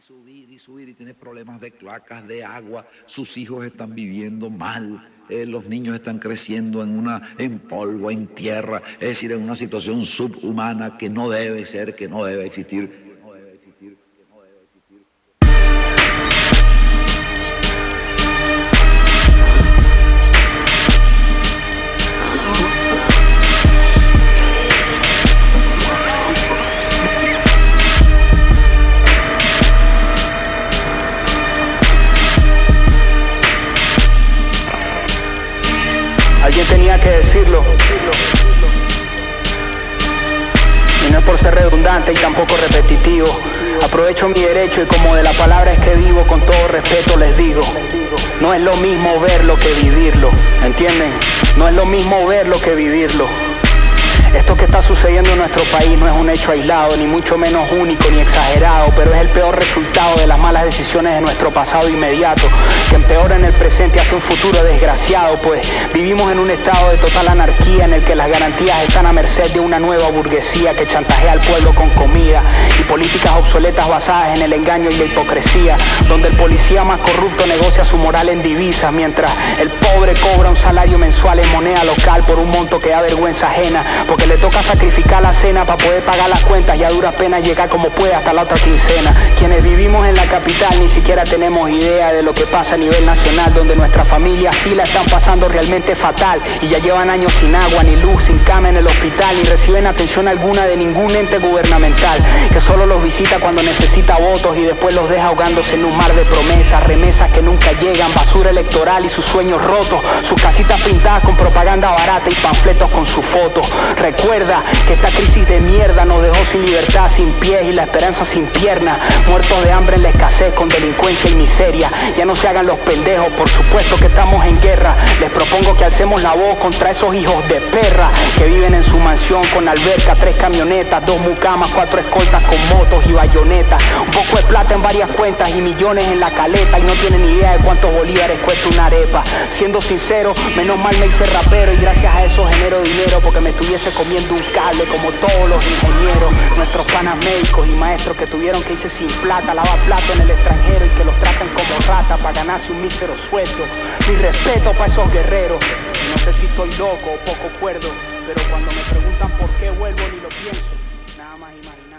y subir y tiene problemas de cloacas, de agua, sus hijos están viviendo mal, los niños están creciendo en polvo, en tierra, es decir, en una situación subhumana que no debe ser, que no debe existir. Alguien tenía que decirlo. Y no es por ser redundante y tampoco repetitivo. Aprovecho mi derecho y como de la palabra es que vivo, con todo respeto les digo, no es lo mismo verlo que vivirlo, ¿entienden? No es lo mismo verlo que vivirlo. Esto que está sucediendo en nuestro país no es un hecho aislado, ni mucho menos único ni exagerado, pero es el peor resultado de las malas decisiones de nuestro pasado inmediato, que empeora en el presente hacia un futuro desgraciado, pues vivimos en un estado de total anarquía en el que las garantías están a merced de una nueva burguesía que chantajea al pueblo con comida y políticas obsoletas basadas en el engaño y la hipocresía, donde el policía más corrupto negocia su moral en divisas, mientras el pobre cobra un salario mensual en moneda local por un monto que da vergüenza ajena, porque le toca sacrificar la cena para poder pagar las cuentas y a duras penas llegar como puede hasta la otra quincena. Quienes vivimos en la capital ni siquiera tenemos idea de lo que pasa a nivel nacional, donde nuestras familias sí la están pasando realmente fatal y ya llevan años sin agua, ni luz, sin cama en el hospital, ni reciben atención alguna de ningún ente gubernamental, que solo los visita cuando necesita votos y después los deja ahogándose en un mar de promesas, remesas que nunca llegan, basura electoral y sus sueños rotos, sus casitas pintadas con propaganda barata y panfletos con sus fotos. Recuerda que esta crisis de mierda nos dejó sin libertad, sin pies y la esperanza sin piernas, muertos de hambre en la escasez con delincuencia y miseria. Ya no se hagan los pendejos, por supuesto que estamos en guerra. Les propongo que alcemos la voz contra esos hijos de perra que viven en su mansión con alberca, 3 camionetas, 2 mucamas, 4 escoltas con motos y bayonetas, un poco de plata en varias cuentas y millones en la caleta, y no tienen ni idea de cuántos bolívares cuesta una arepa. Siendo sincero, menos mal me hice rapero y gracias a eso genero dinero, porque me estuviese comiendo un cable como todos los ingenieros, nuestros panas médicos y maestros que tuvieron que irse sin plata, lavar plato en el extranjero y que los tratan como ratas para ganarse un mísero sueldo. Mi respeto para esos guerreros. No sé si estoy loco o poco cuerdo, pero cuando me preguntan por qué vuelvo ni lo pienso, nada más imaginar.